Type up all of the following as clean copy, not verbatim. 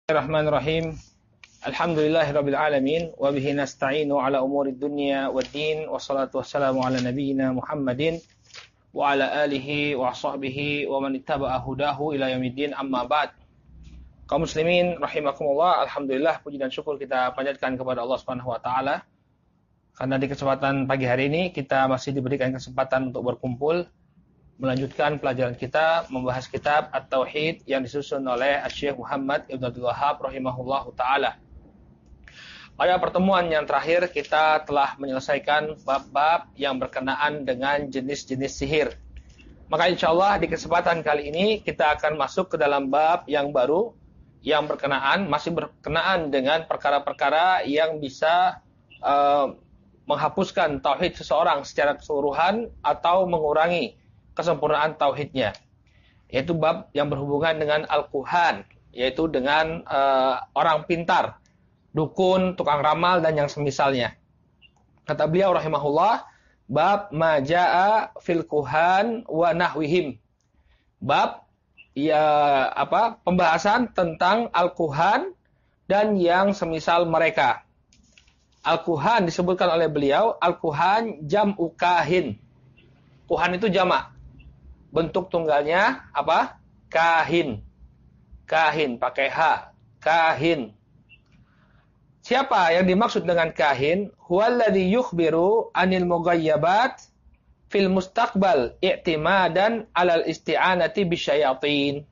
Bismillahirrahmanirrahim. Alhamdulillahirabbil alamin wa bihi nasta'inu ala umurid dunya waddin wassalatu wassalamu ala nabiyyina Muhammadin wa ala alihi wa sahbihi wa man ittaba'a hudahu ila yaumiddin, amma ba'd. Kaum muslimin rahimakumullah, alhamdulillah puji dan syukur kita panjatkan kepada Allah Subhanahu wa taala karena di kesempatan pagi hari ini kita masih diberikan kesempatan untuk berkumpul melanjutkan pelajaran kita membahas kitab At-Tauhid yang disusun oleh Syekh Muhammad Ibn Abdul Wahhab rahimahullahu taala. Pada pertemuan yang terakhir kita telah menyelesaikan bab-bab yang berkenaan dengan jenis-jenis sihir. Maka insyaallah di kesempatan kali ini kita akan masuk ke dalam bab yang baru yang masih berkenaan dengan perkara-perkara yang bisa menghapuskan tauhid seseorang secara keseluruhan atau mengurangi kesempurnaan tauhidnya, yaitu bab yang berhubungan dengan al-kuhan, yaitu dengan orang pintar, dukun, tukang ramal dan yang semisalnya. Kata beliau rahimahullah, bab majaa fil kuhan wa nahwihim. Bab pembahasan tentang al-kuhan dan yang semisal mereka. Al-kuhan disebutkan oleh beliau, al-kuhan jam'u kahin. Kuhan itu jamak. Bentuk tunggalnya apa? Kahin. Kahin pakai H. Kahin. Siapa yang dimaksud dengan kahin? Huwallazi yukhbiru anil mughayyabat fil mustaqbal i'timadan 'alal isti'anati bisyayatin.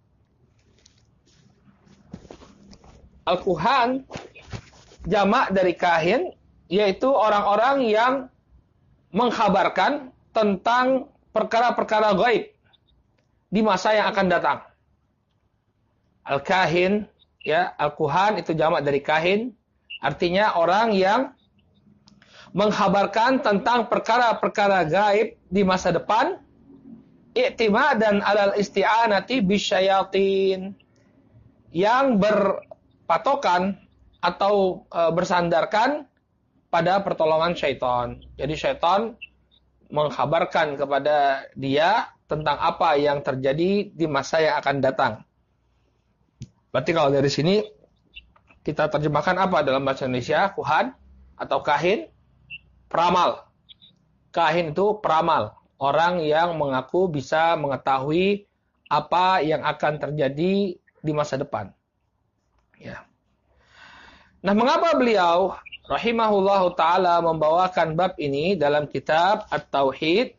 Al-kuhan jamak dari kahin, yaitu orang-orang yang mengkhabarkan tentang perkara-perkara gaib di masa yang akan datang. Al-kahin, ya, al-kuhan itu jamak dari kahin, artinya orang yang mengkhabarkan tentang perkara-perkara gaib di masa depan, i'timadan 'alal isti'anati bisyayatin, yang berpatokan atau bersandarkan pada pertolongan syaitan. Jadi syaitan mengkhabarkan kepada dia tentang apa yang terjadi di masa yang akan datang. Berarti kalau dari sini kita terjemahkan apa dalam bahasa Indonesia? Kuhan atau kahin? Peramal. Kahin itu peramal. Orang yang mengaku bisa mengetahui apa yang akan terjadi di masa depan. Ya. Nah, mengapa beliau rahimahullahu ta'ala membawakan bab ini dalam kitab At-Tauhid?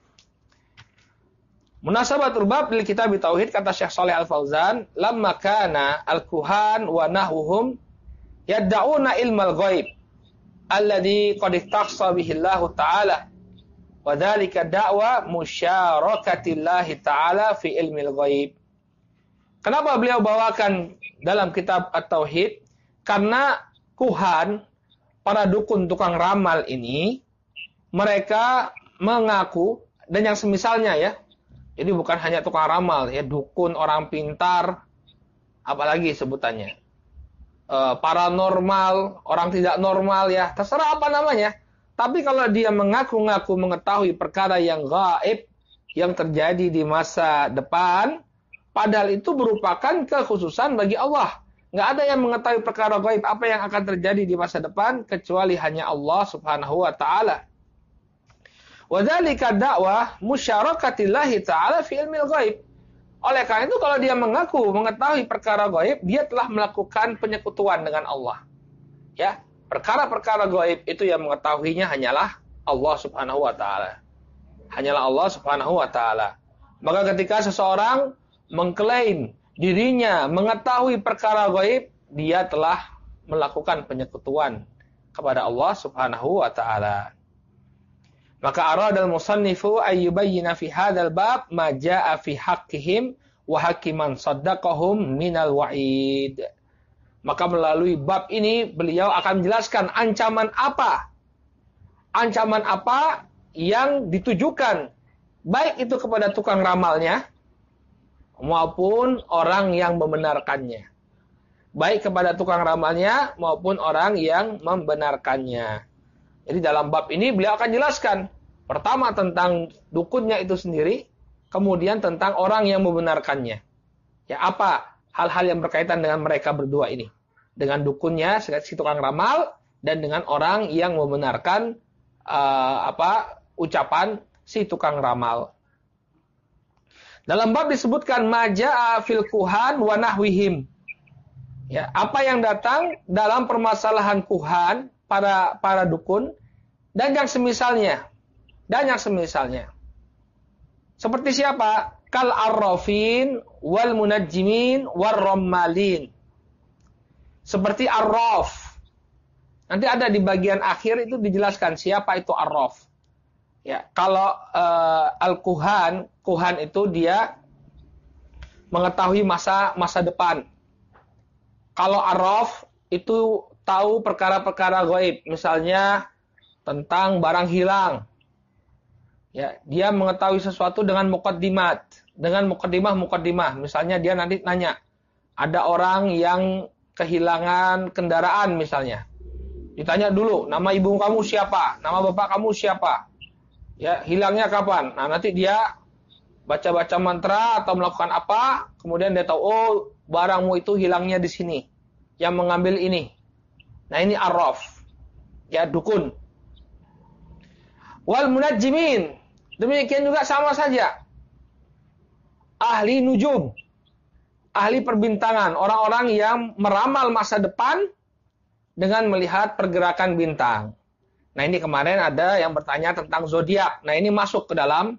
Munasabatul bab lil kitab At-Tauhid, kata Syekh Shalih Al-Fauzan, lamma kana al-kuhan wa nahwuhum yad'una ilmal ghaib alladhi qad ikhtassa bihi Allah ta'ala wa dzalika da'wa musyarakatillahi ta'ala fi ilmil ghaib. Kenapa beliau bawakan dalam kitab At-Tauhid? Karena kuhan, para dukun tukang ramal ini, mereka mengaku, dan yang semisalnya ya, jadi bukan hanya tukang ramal, ya, dukun, orang pintar, apalagi sebutannya, paranormal, orang tidak normal, ya, terserah apa namanya. Tapi kalau dia mengaku-ngaku mengetahui perkara yang gaib, yang terjadi di masa depan, padahal itu merupakan kekhususan bagi Allah. Nggak ada yang mengetahui perkara gaib apa yang akan terjadi di masa depan kecuali hanya Allah Subhanahu wa taala. Wa dzalika da'wah musyarakatillahi ta'ala fi ilmil ghaib. Oleh karena itu kalau dia mengaku mengetahui perkara gaib, dia telah melakukan penyekutuan dengan Allah. Ya, perkara-perkara gaib itu yang mengetahuinya hanyalah Allah Subhanahu wa taala. Hanyalah Allah Subhanahu wa taala. Maka ketika seseorang mengklaim dirinya mengetahui perkara gaib, dia telah melakukan penyekutuan kepada Allah Subhanahu wa taala. Maka aradal musannifu ayyubayyina fi hadzal bab ma jaa fi haqqihim wa hakiman saddaqahum minal wa'id. Maka melalui bab ini beliau akan menjelaskan ancaman apa yang ditujukan baik itu kepada tukang ramalnya maupun orang yang membenarkannya. Baik kepada tukang ramalnya maupun orang yang membenarkannya. Jadi dalam bab ini beliau akan jelaskan pertama tentang dukunnya itu sendiri, kemudian tentang orang yang membenarkannya. Ya, apa hal-hal yang berkaitan dengan mereka berdua ini. Dengan dukunnya, si tukang ramal, dan dengan orang yang membenarkan ucapan si tukang ramal. Dalam bab disebutkan maja'a fil kuhan wa nahwihim. Ya, apa yang datang dalam permasalahan kuhan, para dukun, dan yang semisalnya. Seperti siapa? Kal arrafin wal munajjimin war rammalin. Seperti arraf. Nanti ada di bagian akhir itu dijelaskan siapa itu arraf. Ya, kalau al-kuhan itu dia mengetahui masa depan. Kalau arraf itu tahu perkara-perkara gaib, misalnya tentang barang hilang. Ya, dia mengetahui sesuatu dengan muqaddimah. Misalnya dia nanti nanya, ada orang yang kehilangan kendaraan misalnya. Ditanya dulu, nama ibu kamu siapa? Nama bapak kamu siapa? Ya, hilangnya kapan? Nah, nanti dia baca-baca mantra atau melakukan apa, kemudian dia tahu, oh, barangmu itu hilangnya di sini. Yang mengambil ini. Nah, ini arraf. Ya, dukun. Wal munajjimin. Demikian juga sama saja. Ahli nujum. Ahli perbintangan. Orang-orang yang meramal masa depan dengan melihat pergerakan bintang. Nah, ini kemarin ada yang bertanya tentang zodiak. Nah, ini masuk ke dalam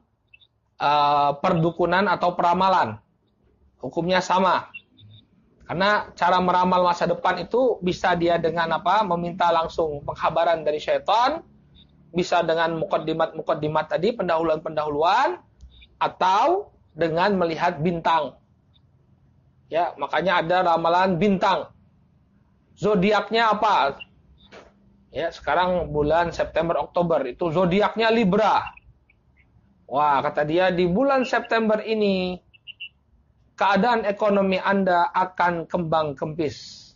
perdukunan atau peramalan. Hukumnya sama. Karena cara meramal masa depan itu bisa dia dengan meminta langsung pengkhabaran dari syaitan, bisa dengan mukaddimat tadi, pendahuluan-pendahuluan, atau dengan melihat bintang. Ya, makanya ada ramalan bintang. Zodiaknya apa? Ya, sekarang bulan September Oktober itu zodiaknya Libra. Wah, kata dia di bulan September ini keadaan ekonomi Anda akan kembang kempis.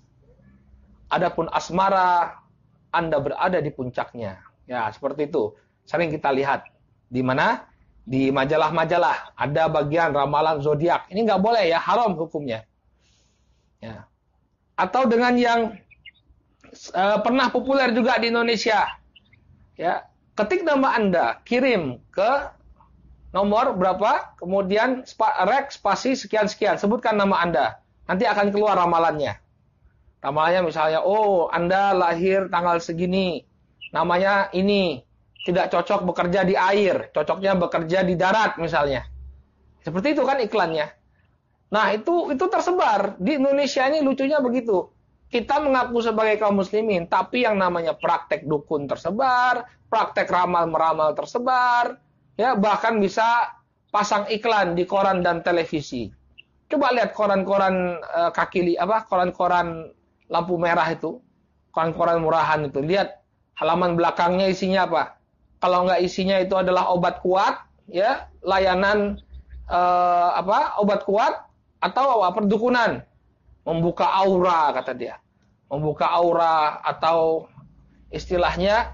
Adapun asmara Anda berada di puncaknya. Ya, seperti itu. Sering kita lihat di mana? Di majalah-majalah ada bagian ramalan zodiak. Ini nggak boleh ya, haram hukumnya. Ya. Atau dengan yang pernah populer juga di Indonesia. Ya, ketik nama Anda, kirim ke nomor berapa, kemudian rek spasi sekian-sekian, sebutkan nama Anda. Nanti akan keluar ramalannya. Ramalannya misalnya, oh, Anda lahir tanggal segini, namanya ini, tidak cocok bekerja di air, cocoknya bekerja di darat misalnya. Seperti itu kan iklannya. Nah, itu tersebar. Di Indonesia ini lucunya begitu. Kita mengaku sebagai kaum muslimin, tapi yang namanya praktek dukun tersebar, praktek ramal-meramal tersebar, ya, bahkan bisa pasang iklan di koran dan televisi. Coba lihat koran-koran koran-koran lampu merah itu, koran-koran murahan itu. Lihat halaman belakangnya isinya apa? Kalau nggak isinya itu adalah obat kuat, ya, layanan obat kuat atau perdukunan, membuka aura kata dia, membuka aura atau istilahnya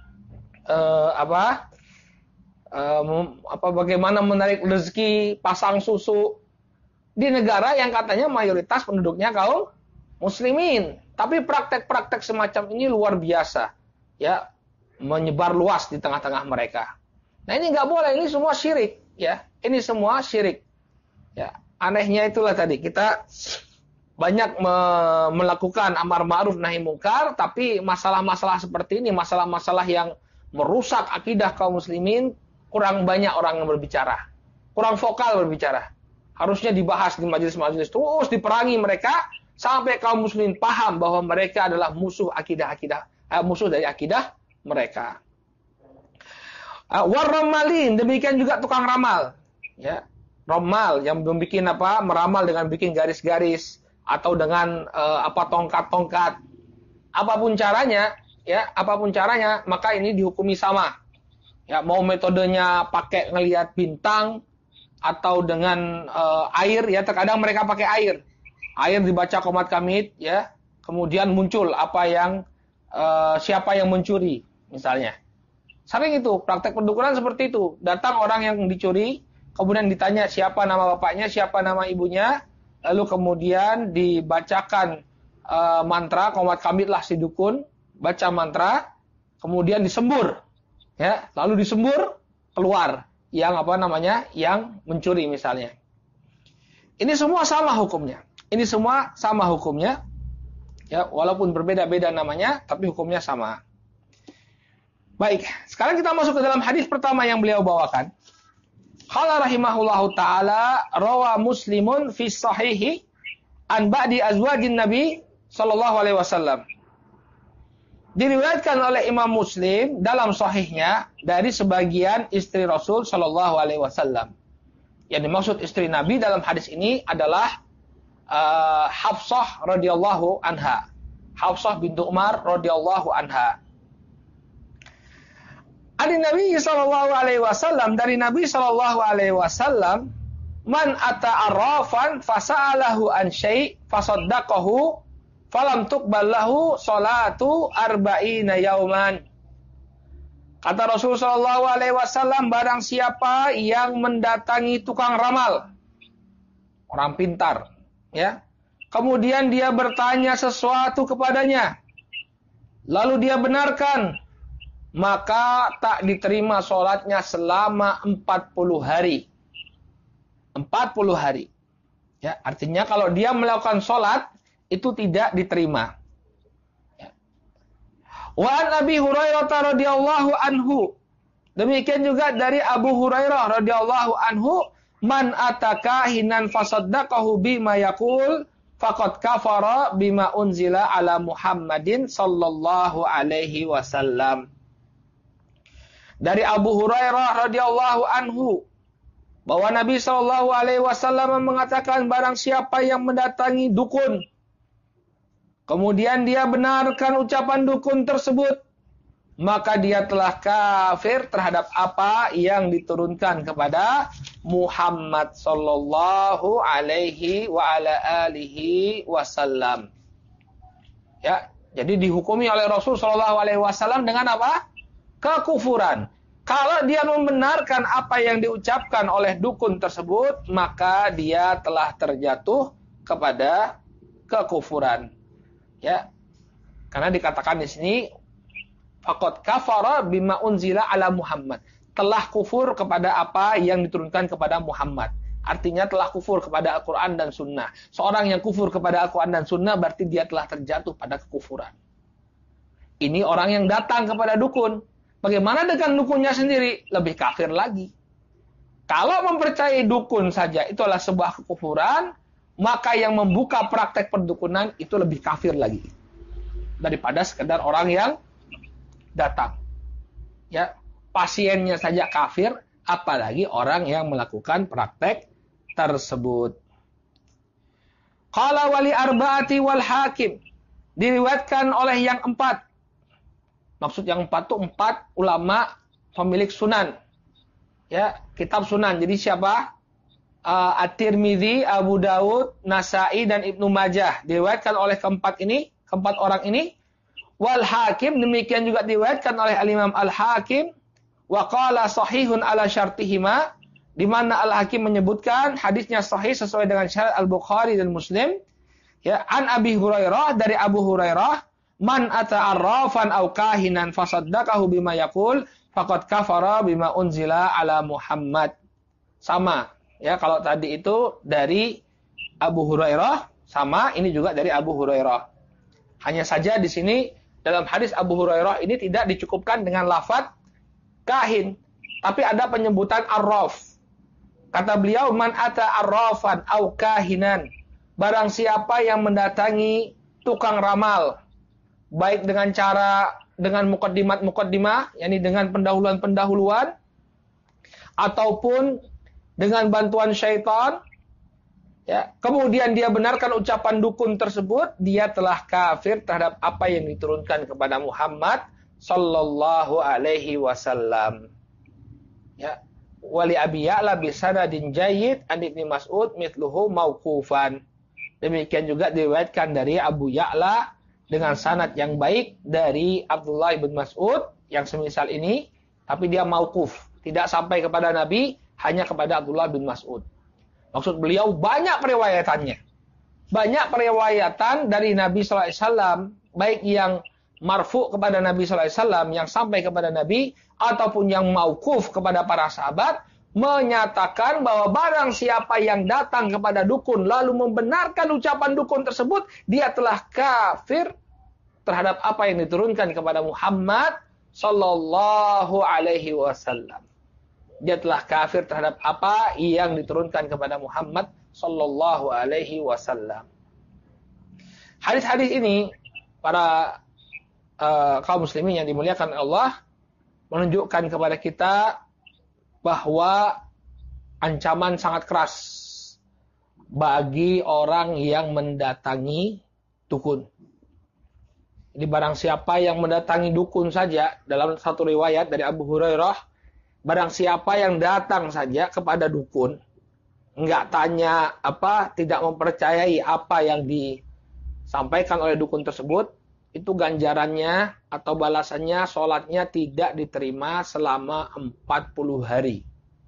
bagaimana menarik rezeki, pasang susu di negara yang katanya mayoritas penduduknya kaum muslimin. Tapi praktek-praktek semacam ini luar biasa, ya, menyebar luas di tengah-tengah mereka. Nah, ini nggak boleh, ini semua syirik, ya, ini semua syirik. Ya, anehnya itulah tadi kita banyak melakukan amar ma'ruf nahi mungkar, tapi masalah-masalah seperti ini, masalah-masalah yang merusak akidah kaum muslimin, kurang banyak orang yang berbicara, kurang vokal berbicara. Harusnya dibahas di majelis-majelis, terus diperangi mereka sampai kaum muslimin paham bahwa mereka adalah musuh dari akidah mereka. Warramalin, demikian juga tukang ramal, ya, ramal yang membuat meramal dengan bikin garis-garis atau dengan tongkat-tongkat, apapun caranya, maka ini dihukumi sama. Ya, mau metodenya pakai ngelihat bintang atau dengan air, ya, terkadang mereka pakai air. Air dibaca qomat kamit, ya, kemudian muncul siapa yang mencuri misalnya. Sering itu praktek perdukunan seperti itu. Datang orang yang dicuri, kemudian ditanya siapa nama bapaknya, siapa nama ibunya, lalu kemudian dibacakan mantra, qomat kamit lah si dukun, baca mantra, kemudian disembur, ya, lalu disembur keluar yang yang mencuri misalnya. Ini semua sama hukumnya. Ini semua sama hukumnya. Ya, walaupun berbeda-beda namanya, tapi hukumnya sama. Baik, sekarang kita masuk ke dalam hadis pertama yang beliau bawakan. Qala rahimahullahu taala, rawa Muslimun fi sahihi an ba'di azwajin Nabi sallallahu alaihi wasallam. Diriwayatkan oleh Imam Muslim dalam sahihnya dari sebagian istri Rasul sallallahu alaihi wasallam. Yang dimaksud istri Nabi dalam hadis ini adalah Hafsah radhiyallahu anha. Hafsah bintu Umar radhiyallahu anha. Dari Nabi sallallahu alaihi wasallam, dari Nabi sallallahu alaihi wasallam, man ata arrafan fasa'alahu an syai' fasaddaqahu falam tuqbal lahu salatu arba'ina yauman. Kata Rasul sallallahu alaihi wasallam, barang siapa yang mendatangi tukang ramal, orang pintar, ya. Kemudian dia bertanya sesuatu kepadanya, lalu dia benarkan, maka tak diterima sholatnya selama 40 hari. 40 hari. Ya, artinya kalau dia melakukan sholat, itu tidak diterima. Ya. Wa an Abi Hurairah radhiyallahu anhu. Demikian juga dari Abu Hurairah radhiyallahu anhu, man ataka hinan fasaddaqahu bima yaqul faqad kafara bima unzila ala Muhammadin sallallahu alaihi wasallam. Dari Abu Hurairah radhiyallahu anhu bahwa Nabi sallallahu alaihi wasallam mengatakan, barang siapa yang mendatangi dukun kemudian dia benarkan ucapan dukun tersebut, maka dia telah kafir terhadap apa yang diturunkan kepada Muhammad sallallahu alaihi wa ala alihi wasallam. Ya, jadi dihukumi oleh Rasul sallallahu alaihi wasallam dengan apa? Kekufuran. Kalau dia membenarkan apa yang diucapkan oleh dukun tersebut, maka dia telah terjatuh kepada kekufuran. Ya. Karena dikatakan di sini faqad kafara bima unzila ala Muhammad. Telah kufur kepada apa yang diturunkan kepada Muhammad. Artinya telah kufur kepada Al-Quran dan Sunnah. Seorang yang kufur kepada Al-Quran dan Sunnah berarti dia telah terjatuh pada kekufuran. Ini orang yang datang kepada dukun. Bagaimana dengan dukunnya sendiri? Lebih kafir lagi. Kalau mempercayai dukun saja itu adalah sebuah kekufuran, maka yang membuka praktek perdukunan itu lebih kafir lagi. Daripada sekedar orang yang datang. Ya, pasiennya saja kafir, apalagi orang yang melakukan praktek tersebut. Qala wali arba'ati wal hakim. Diriwayatkan oleh yang 4. Maksud yang 4 itu 4 ulama pemilik sunan. Ya, kitab sunan. Jadi siapa? At-Tirmidzi, Abu Daud, Nasa'i dan Ibnu Majah. Diriwayatkan oleh keempat orang ini. Wal Hakim, demikian juga diriwayatkan oleh Al-Imam Al-Hakim. Wa qala sahihun ala syartihima, di mana Al-Hakim menyebutkan hadisnya sahih sesuai dengan syarat Al-Bukhari dan Muslim. Ya, an Abi Hurairah, dari Abu Hurairah, man ata'arrafan aw kahinan fasaddaqahu bima yaqul faqad kafara bima unzila ala Muhammad. Sama, ya, kalau tadi itu dari Abu Hurairah, sama ini juga dari Abu Hurairah. Hanya saja di sini dalam hadis Abu Hurairah ini tidak dicukupkan dengan lafaz kahin, tapi ada penyebutan arraf. Kata beliau, man ata'arrafan aw kahinan, barang siapa yang mendatangi tukang ramal, baik dengan muqaddimah, yakni dengan pendahuluan-pendahuluan, ataupun dengan bantuan syaitan, ya, kemudian dia benarkan ucapan dukun tersebut, dia telah kafir terhadap apa yang diturunkan kepada Muhammad sallallahu alaihi wasallam. Ya, wali Abi Ya'la bi sanadin jayyid an Ibnu Mas'ud mithluhu mauqufan. Demikian juga diriwayatkan dari Abu Ya'la dengan sanad yang baik dari Abdullah bin Mas'ud yang semisal ini, tapi dia mauquf, tidak sampai kepada Nabi, hanya kepada Abdullah bin Mas'ud. Maksud beliau banyak periwayatannya. banyak periwayatan dari Nabi sallallahu alaihi wasallam, baik yang marfu kepada Nabi sallallahu alaihi wasallam yang sampai kepada Nabi ataupun yang mauquf kepada para sahabat, menyatakan bahwa barang siapa yang datang kepada dukun lalu membenarkan ucapan dukun tersebut, dia telah kafir terhadap apa yang diturunkan kepada Muhammad sallallahu alaihi wasallam. Dia telah kafir terhadap apa yang diturunkan kepada Muhammad sallallahu alaihi wasallam. Hadis-hadis ini para kaum muslimin yang dimuliakan Allah menunjukkan kepada kita bahwa ancaman sangat keras bagi orang yang mendatangi dukun. Jadi barang siapa yang mendatangi dukun saja, dalam satu riwayat dari Abu Hurairah, barang siapa yang datang saja kepada dukun, enggak tanya apa, tidak mempercayai apa yang disampaikan oleh dukun tersebut, itu ganjarannya atau balasannya sholatnya tidak diterima selama 40 hari.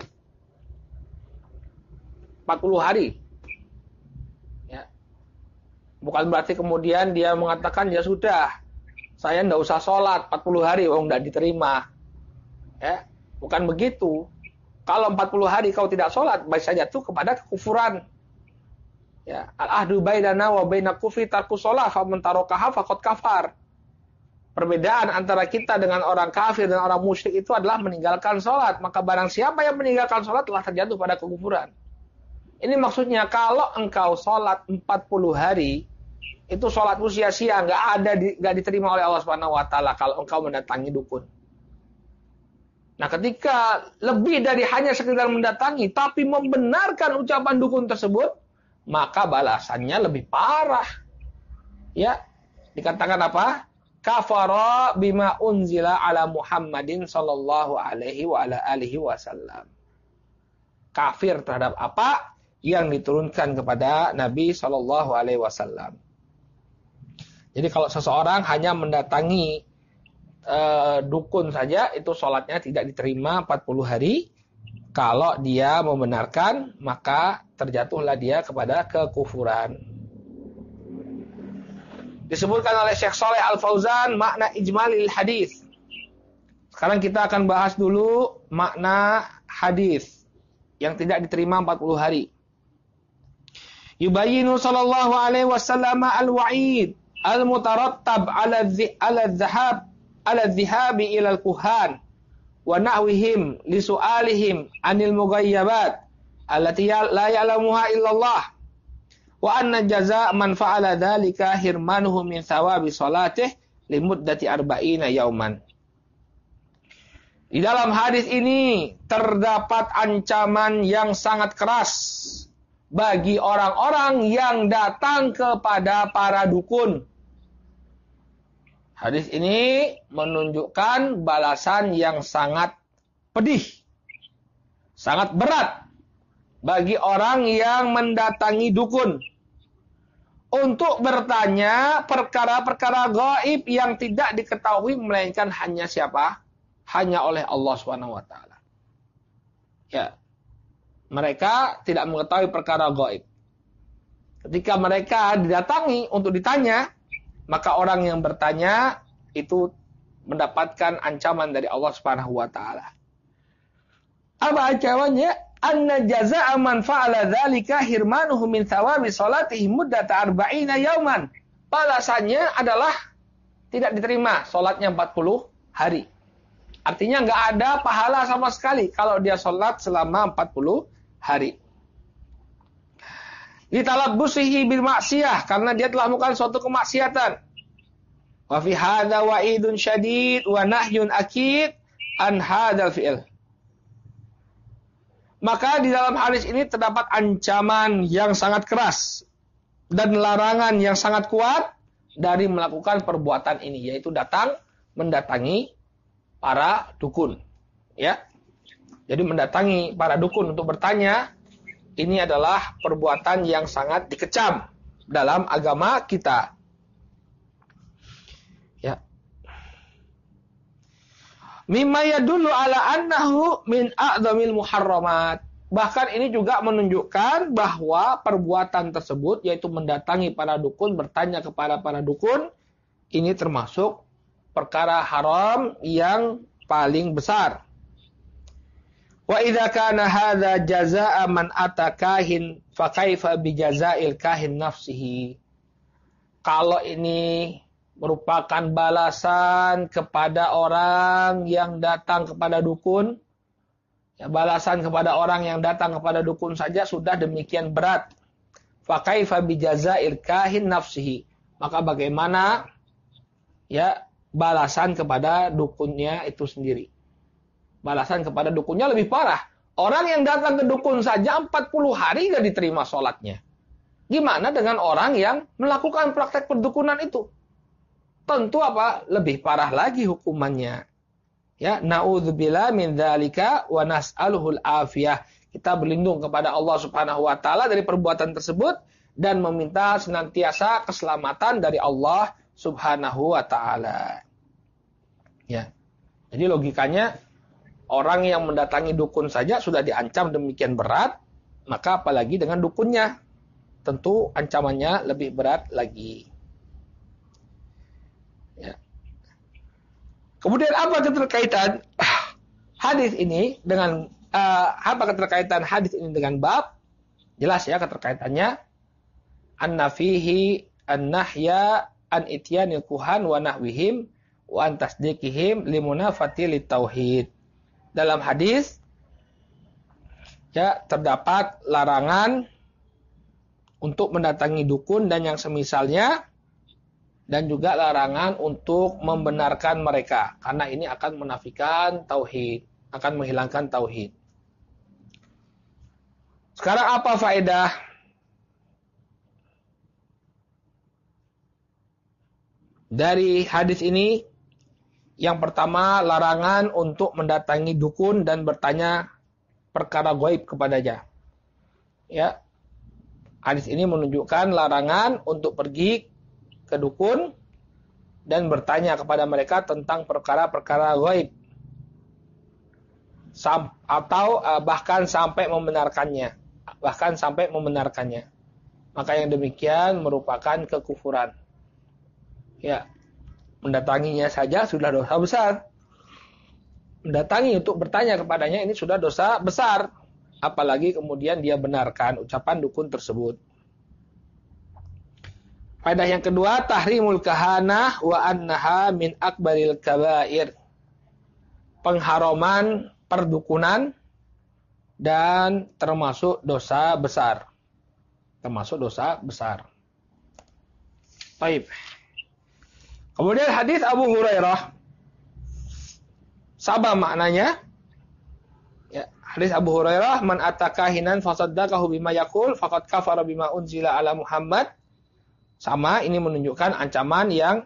40 hari. Ya. Bukan berarti kemudian dia mengatakan, ya sudah, saya tidak usah sholat 40 hari, tidak diterima. Ya. Bukan begitu. Kalau 40 hari kau tidak sholat, baik saja jatuh kepada kekufuran. Ya, al-ahdu bainana wa baina kufri tarku shalah faman tarakaha faqad kafar. Perbedaan antara kita dengan orang kafir dan orang musyrik itu adalah meninggalkan sholat. Maka barang siapa yang meninggalkan sholat telah terjatuh pada kekufuran. Ini maksudnya kalau engkau sholat 40 hari, itu sholatmu sia-sia, nggak diterima oleh Allah Subhanahu Wa Taala kalau engkau mendatangi dukun. Nah, ketika lebih dari hanya sekedar mendatangi, tapi membenarkan ucapan dukun tersebut, maka balasannya lebih parah. Ya, dikatakan apa? Kafara bima unzila ala Muhammadin sallallahu alaihi wa ala alihi wasallam. Kafir terhadap apa yang diturunkan kepada Nabi sallallahu alaihi wasallam. Jadi kalau seseorang hanya mendatangi dukun saja, itu sholatnya tidak diterima 40 hari. Kalau dia membenarkan, maka terjatuhlah dia kepada kekufuran. Disebutkan oleh Syekh Shalih Al-Fauzan makna ijmalil hadis. Sekarang kita akan bahas dulu makna hadis yang tidak diterima 40 hari. Yubayyinu sallallahu alaihi wasallam al-wa'id al-mutarattab ala dhahabi ila al-kuhan wa nahwihim li su'alihim anil mughayyabat allati la ya'lamuha illallah wa anna jazaa man fa'ala dzalika hirmanuhu min thawabi salatih li muddati 40 yauman. Di dalam hadis ini terdapat ancaman yang sangat keras bagi orang-orang yang datang kepada para dukun. Hadis ini menunjukkan balasan yang sangat pedih, sangat berat bagi orang yang mendatangi dukun untuk bertanya perkara-perkara gaib yang tidak diketahui melainkan hanya siapa? Hanya oleh Allah Subhanahu wa taala. Ya. Mereka tidak mengetahui perkara gaib. Ketika mereka didatangi untuk ditanya, maka orang yang bertanya itu mendapatkan ancaman dari Allah Subhanahu wa taala. Apa ancamannya? Anna jazaa'a man fa'ala dzalika hirmanuhu min thawabi salatihi muddata 40 yauman. Balasannya adalah tidak diterima salatnya 40 hari. Artinya enggak ada pahala sama sekali kalau dia salat selama 40 hari. Litalabbusihi bil maksiyah, karena dia telah melakukan suatu kemaksiatan. Wa fi hadza wa'idun syadid wa nahyun akid an hadzal fi'l. Maka di dalam hadis ini terdapat ancaman yang sangat keras dan larangan yang sangat kuat dari melakukan perbuatan ini, yaitu mendatangi para dukun. Ya. Jadi mendatangi para dukun untuk bertanya, ini adalah perbuatan yang sangat dikecam dalam agama kita. Ya. Mimma yadullu ala annahu min a'dhamil muharramat. Bahkan ini juga menunjukkan bahwa perbuatan tersebut, yaitu mendatangi para dukun, bertanya kepada para dukun, ini termasuk perkara haram yang paling besar. Wa idza kana hadza jazaa'a man atakahin fa kaifa bi jazaa'il kahin nafsihi. Kalau ini merupakan balasan kepada orang yang datang kepada dukun, ya, balasan kepada orang yang datang kepada dukun saja sudah demikian berat. Fa kaifa bi jazaa'il kahin nafsihi. Maka bagaimana ya balasan kepada dukunnya itu sendiri. Balasan kepada dukunnya lebih parah. Orang yang datang ke dukun saja 40 hari gak diterima sholatnya. Gimana dengan orang yang melakukan praktek perdukunan itu? Tentu apa? Lebih parah lagi hukumannya. Ya, na'udzubillah min dzalika wa nas'aluhul afiyah. Kita berlindung kepada Allah Subhanahu wa taala dari perbuatan tersebut dan meminta senantiasa keselamatan dari Allah Subhanahu wa taala. Ya. Jadi logikanya orang yang mendatangi dukun saja sudah diancam demikian berat, maka apalagi dengan dukunnya. Tentu ancamannya lebih berat lagi. Ya. Kemudian apa keterkaitan hadis ini dengan bab? Jelas ya keterkaitannya. Anna fihi an-nahya an ityanil kuhan wa nahwihim wa an tasdiqihim limunafati litauhid. Dalam hadis ya terdapat larangan untuk mendatangi dukun dan yang semisalnya, dan juga larangan untuk membenarkan mereka karena ini akan menafikan tauhid, akan menghilangkan tauhid. Sekarang apa faedah dari hadis ini? Yang pertama, larangan untuk mendatangi dukun dan bertanya perkara gaib kepadanya. Ya. Hadis ini menunjukkan larangan untuk pergi ke dukun dan bertanya kepada mereka tentang perkara-perkara gaib. Atau bahkan sampai membenarkannya. Maka yang demikian merupakan kekufuran. Ya. Mendatanginya saja sudah dosa besar. Mendatangi untuk bertanya kepadanya ini sudah dosa besar. Apalagi kemudian dia benarkan ucapan dukun tersebut. Faedah yang kedua, tahrimul kahanah wa annaha min akbaril kabair. Pengharaman perdukunan dan termasuk dosa besar. Baik. Kemudian hadis Abu Hurairah, sama maknanya. Ya, hadis Abu Hurairah, man atakahinan fasaddaqahu bima yaqul faqad kafara bima unzila ala Muhammad. Sama, ini menunjukkan ancaman yang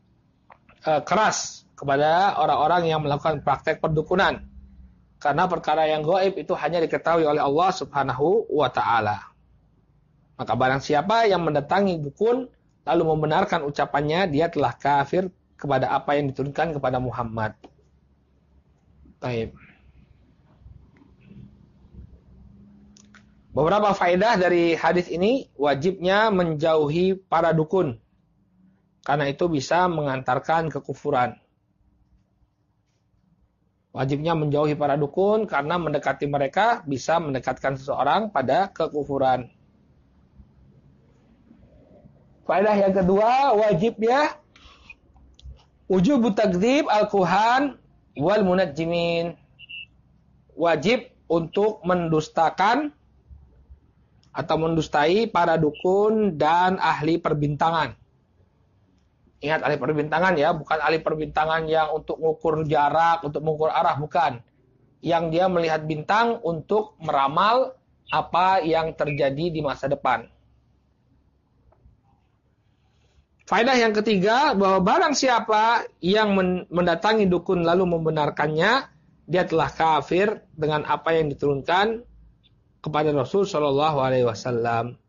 keras kepada orang-orang yang melakukan praktek perdukunan. Karena perkara yang gaib itu hanya diketahui oleh Allah Subhanahu wa taala. Maka barang siapa yang mendatangi dukun lalu membenarkan ucapannya, dia telah kafir kepada apa yang diturunkan kepada Muhammad. Baik. Beberapa faedah dari hadis ini, wajibnya menjauhi para dukun. Karena itu bisa mengantarkan kekufuran. Wajibnya menjauhi para dukun karena mendekati mereka bisa mendekatkan seseorang pada kekufuran. Faedah yang kedua, wajibnya wujubu takdzib al-kuhan wal munajjimin. Wajib untuk mendustakan atau mendustai para dukun dan ahli perbintangan. Ingat, ahli perbintangan ya, bukan ahli perbintangan yang untuk mengukur jarak, untuk mengukur arah, bukan. Yang dia melihat bintang untuk meramal apa yang terjadi di masa depan. Faedah yang ketiga, bahwa barang siapa yang mendatangi dukun lalu membenarkannya, dia telah kafir dengan apa yang diturunkan kepada Rasul Shallallahu Alaihi Wasallam.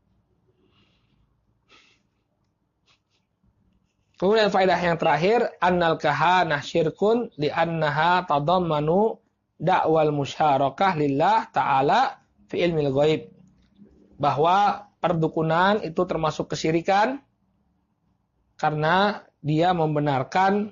Kemudian faedah yang terakhir, annal kahanah syirkun li'annaha tadammanu da'wal musyarakah lillah ta'ala fi ilmil ghaib, bahwa perdukunan itu termasuk kesyirikan karena dia membenarkan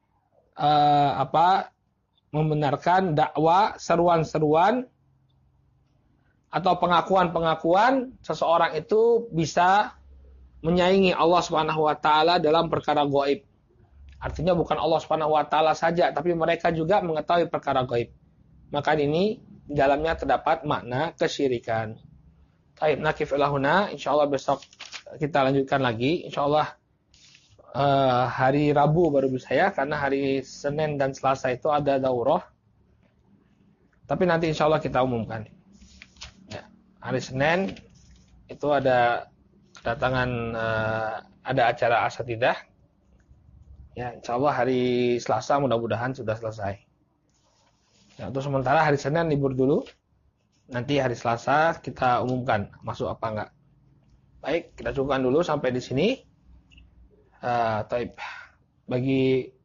membenarkan dakwah, seruan-seruan atau pengakuan-pengakuan seseorang itu bisa menyaingi Allah Subhanahu wa taala dalam perkara gaib. Artinya bukan Allah Subhanahu wa taala saja, tapi mereka juga mengetahui perkara gaib. Maka ini di dalamnya terdapat makna kesyirikan. Baik, nakif ilahuna, insyaallah besok kita lanjutkan lagi. Insyaallah hari Rabu baru bisa ya, karena hari Senin dan Selasa itu ada daurah. Tapi nanti insyaallah kita umumkan. Ya, hari Senin itu ada kedatangan ada acara asatidah. Ya, insyaallah hari Selasa mudah-mudahan sudah selesai. Ya, untuk sementara hari Senin libur dulu. Nanti hari Selasa kita umumkan masuk apa enggak. Baik, kita cukupkan dulu sampai di sini. Taib. Bagi